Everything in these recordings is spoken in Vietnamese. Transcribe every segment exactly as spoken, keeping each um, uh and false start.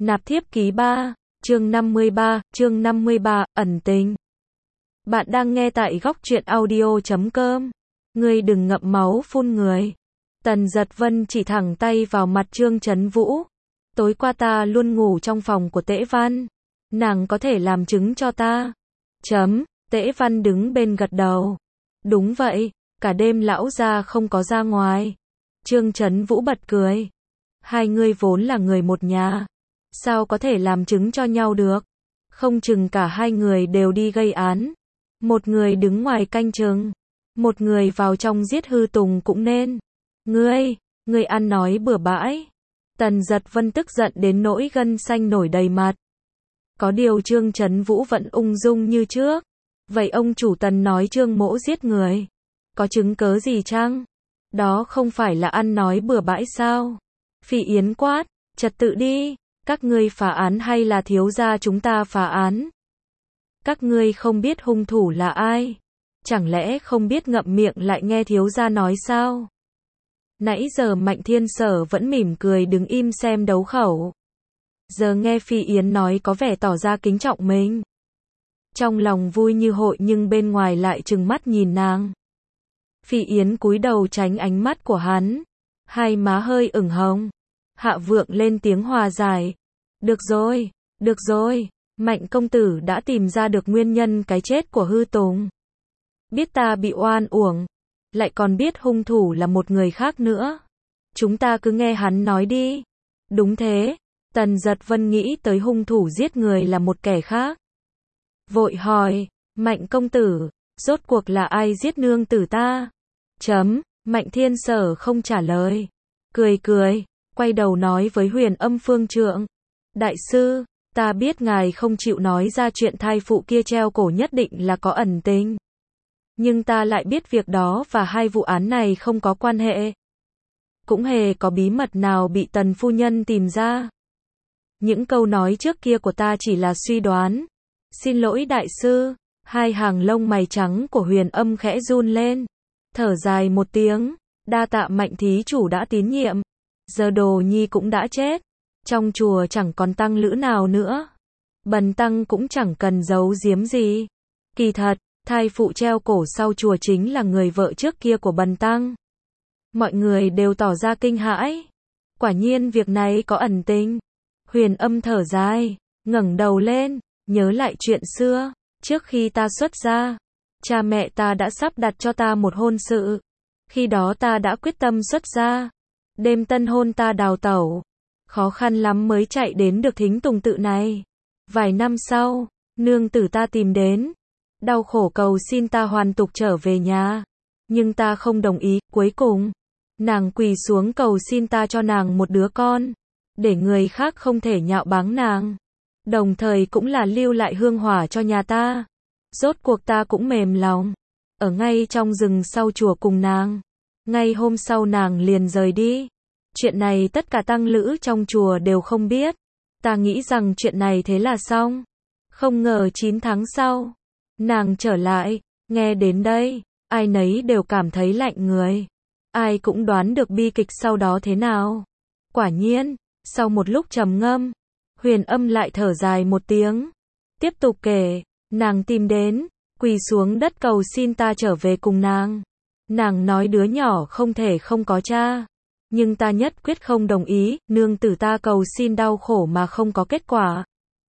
Nạp thiếp ký ba, chương năm mươi ba, chương năm mươi ba, ẩn tình. Bạn đang nghe tại góc truyện audio chấm com. Ngươi đừng ngậm máu phun người. Tần Giật Vân chỉ thẳng tay vào mặt Trương Chấn Vũ. Tối qua ta luôn ngủ trong phòng của Tễ Văn. Nàng có thể làm chứng cho ta. Chấm, Tễ Văn đứng bên gật đầu. Đúng vậy, cả đêm lão gia không có ra ngoài. Trương Chấn Vũ bật cười. Hai người vốn là người một nhà. Sao có thể làm chứng cho nhau được? Không chừng cả hai người đều đi gây án. Một người đứng ngoài canh chừng. Một người vào trong giết Hư Tùng cũng nên. Ngươi, ngươi ăn nói bừa bãi. Tần Giật Vân tức giận đến nỗi gân xanh nổi đầy mặt. Có điều Trương Chấn Vũ vẫn ung dung như trước. Vậy ông chủ Tần nói Trương Mỗ giết người. Có chứng cớ gì chăng? Đó không phải là ăn nói bừa bãi sao? Phỉ Yến quát, trật tự đi. Các ngươi phá án hay là thiếu gia chúng ta phá án? Các ngươi không biết hung thủ là ai? Chẳng lẽ không biết ngậm miệng lại nghe thiếu gia nói sao? Nãy giờ Mạnh Thiên Sở vẫn mỉm cười đứng im xem đấu khẩu. Giờ nghe Phi Yến nói có vẻ tỏ ra kính trọng mình. Trong lòng vui như hội nhưng bên ngoài lại trừng mắt nhìn nàng. Phi Yến cúi đầu tránh ánh mắt của hắn. Hai má hơi ửng hồng. Hạ Vượng lên tiếng hòa giải. Được rồi, được rồi, Mạnh công tử đã tìm ra được nguyên nhân cái chết của Hư Tùng. Biết ta bị oan uổng, lại còn biết hung thủ là một người khác nữa. Chúng ta cứ nghe hắn nói đi. Đúng thế, Tần Giật Vân nghĩ tới hung thủ giết người là một kẻ khác. Vội hỏi, Mạnh công tử, rốt cuộc là ai giết nương tử ta? Chấm, Mạnh Thiên Sở không trả lời. Cười cười. Quay đầu nói với Huyền Âm Phương Trượng. Đại sư, ta biết ngài không chịu nói ra chuyện thai phụ kia treo cổ nhất định là có ẩn tình. Nhưng ta lại biết việc đó và hai vụ án này không có quan hệ. Cũng hề có bí mật nào bị Tần phu nhân tìm ra. Những câu nói trước kia của ta chỉ là suy đoán. Xin lỗi đại sư. Hai hàng lông mày trắng của Huyền Âm khẽ run lên. Thở dài một tiếng. Đa tạ Mạnh thí chủ đã tín nhiệm. Giờ Đồ Nhi cũng đã chết. Trong chùa chẳng còn tăng lữ nào nữa. Bần tăng cũng chẳng cần giấu giếm gì. Kỳ thật, thai phụ treo cổ sau chùa chính là người vợ trước kia của bần tăng. Mọi người đều tỏ ra kinh hãi. Quả nhiên việc này có ẩn tình. Huyền Âm thở dài, ngẩng đầu lên, nhớ lại chuyện xưa. Trước khi ta xuất gia, cha mẹ ta đã sắp đặt cho ta một hôn sự. Khi đó ta đã quyết tâm xuất gia. Đêm tân hôn ta đào tẩu. Khó khăn lắm mới chạy đến được thính tùng tự này. Vài năm sau, nương tử ta tìm đến. Đau khổ cầu xin ta hoàn tục trở về nhà. Nhưng ta không đồng ý. Cuối cùng, nàng quỳ xuống cầu xin ta cho nàng một đứa con. Để người khác không thể nhạo báng nàng. Đồng thời cũng là lưu lại hương hỏa cho nhà ta. Rốt cuộc ta cũng mềm lòng. Ở ngay trong rừng sau chùa cùng nàng. Ngay hôm sau nàng liền rời đi. Chuyện này tất cả tăng lữ trong chùa đều không biết. Ta nghĩ rằng chuyện này thế là xong. Không ngờ chín tháng sau, nàng trở lại. Nghe đến đây, ai nấy đều cảm thấy lạnh người. Ai cũng đoán được bi kịch sau đó thế nào. Quả nhiên, sau một lúc trầm ngâm, Huyền Âm lại thở dài một tiếng. Tiếp tục kể, nàng tìm đến, quỳ xuống đất cầu xin ta trở về cùng nàng. Nàng nói đứa nhỏ không thể không có cha. Nhưng ta nhất quyết không đồng ý, nương tử ta cầu xin đau khổ mà không có kết quả.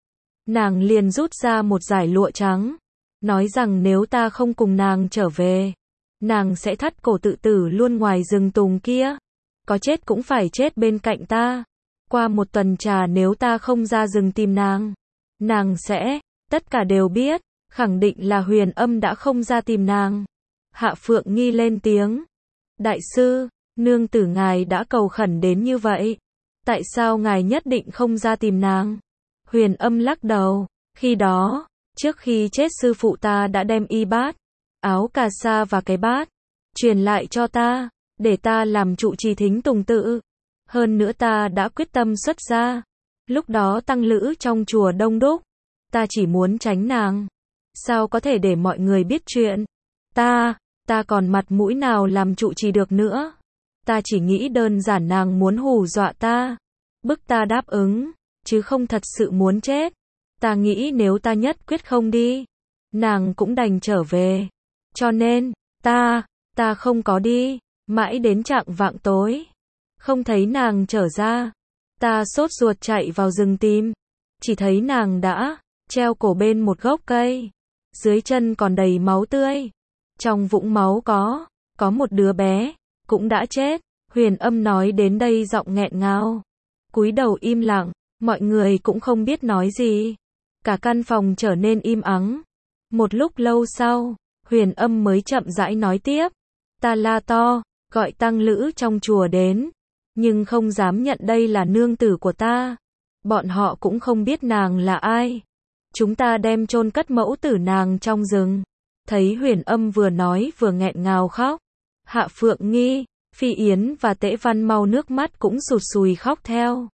Nàng liền rút ra một dải lụa trắng. Nói rằng nếu ta không cùng nàng trở về, nàng sẽ thắt cổ tự tử luôn ngoài rừng tùng kia. Có chết cũng phải chết bên cạnh ta. Qua một tuần trà nếu ta không ra rừng tìm nàng, nàng sẽ, tất cả đều biết, khẳng định là Huyền Âm đã không ra tìm nàng. Hạ Phượng Nghi lên tiếng. Đại sư, nương tử ngài đã cầu khẩn đến như vậy. Tại sao ngài nhất định không ra tìm nàng? Huyền Âm lắc đầu. Khi đó, trước khi chết sư phụ ta đã đem y bát, áo cà sa và cái bát, truyền lại cho ta, để ta làm trụ trì thính tùng tự. Hơn nữa ta đã quyết tâm xuất gia. Lúc đó tăng lữ trong chùa đông đúc. Ta chỉ muốn tránh nàng. Sao có thể để mọi người biết chuyện? Ta... Ta còn mặt mũi nào làm trụ trì được nữa. Ta chỉ nghĩ đơn giản nàng muốn hù dọa ta. Bức ta đáp ứng. chứ không thật sự muốn chết. Ta nghĩ nếu ta nhất quyết không đi, nàng cũng đành trở về. Cho nên, ta, ta không có đi, mãi đến chạng vạng tối. Không thấy nàng trở ra. Ta sốt ruột chạy vào rừng tìm. Chỉ thấy nàng đã treo cổ bên một gốc cây. Dưới chân còn đầy máu tươi. Trong vũng máu có, có một đứa bé, cũng đã chết. Huyền Âm nói đến đây giọng nghẹn ngào. Cúi đầu im lặng, mọi người cũng không biết nói gì. Cả căn phòng trở nên im ắng. Một lúc lâu sau, Huyền Âm mới chậm rãi nói tiếp. Ta la to, gọi tăng lữ trong chùa đến. Nhưng không dám nhận đây là nương tử của ta. Bọn họ cũng không biết nàng là ai. Chúng ta đem chôn cất mẫu tử nàng trong rừng. Thấy Huyền Âm vừa nói vừa nghẹn ngào khóc. Hạ Phượng Nghi, Phi Yến và Tễ Văn mau nước mắt cũng sụt sùi khóc theo.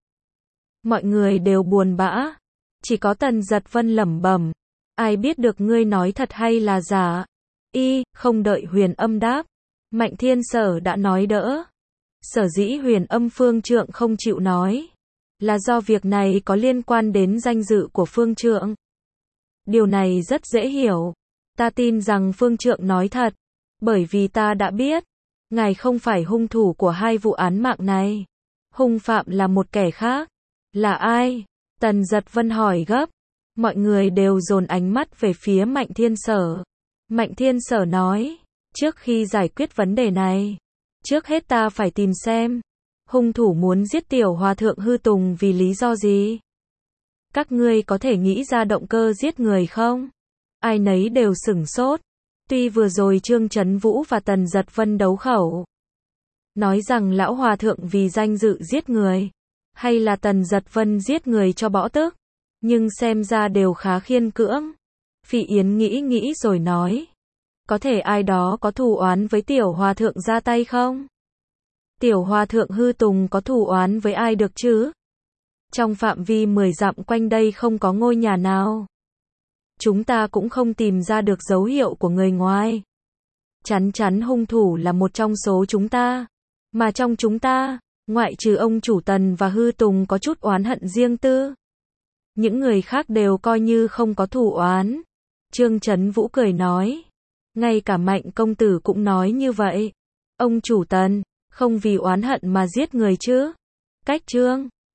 Mọi người đều buồn bã. Chỉ có Tần Giật Vân lẩm bẩm. Ai biết được ngươi nói thật hay là giả? Y, không đợi Huyền Âm đáp. Mạnh Thiên Sở đã nói đỡ. Sở dĩ Huyền Âm Phương Trượng không chịu nói. Là do việc này có liên quan đến danh dự của Phương Trượng. Điều này rất dễ hiểu. Ta tin rằng Phương Trượng nói thật. Bởi vì ta đã biết. Ngài không phải hung thủ của hai vụ án mạng này. Hung phạm là một kẻ khác. Là ai? Tần Giật Vân hỏi gấp. Mọi người đều dồn ánh mắt về phía Mạnh Thiên Sở. Mạnh Thiên Sở nói. Trước khi giải quyết vấn đề này, trước hết ta phải tìm xem. Hung thủ muốn giết tiểu hòa thượng Hư Tùng vì lý do gì? Các ngươi có thể nghĩ ra động cơ giết người không? Ai nấy đều sửng sốt. Tuy vừa rồi Trương Chấn Vũ và Tần Giật Vân đấu khẩu. Nói rằng lão hòa thượng vì danh dự giết người. Hay là Tần Giật Vân giết người cho bỏ tức. Nhưng xem ra đều khá khiên cưỡng. Phi Yến nghĩ nghĩ rồi nói. Có thể ai đó có thù oán với tiểu hòa thượng ra tay không? Tiểu hòa thượng Hư Tùng có thù oán với ai được chứ? Trong phạm vi mười dặm quanh đây không có ngôi nhà nào. Chúng ta cũng không tìm ra được dấu hiệu của người ngoài. Chắn chắn hung thủ là một trong số chúng ta. Mà trong chúng ta, ngoại trừ ông chủ Tần và Hư Tùng có chút oán hận riêng tư. Những người khác đều coi như không có thù oán. Trương Chấn Vũ cười nói. Ngay cả Mạnh công tử cũng nói như vậy. Ông chủ Tần, không vì oán hận mà giết người chứ? Cách Trương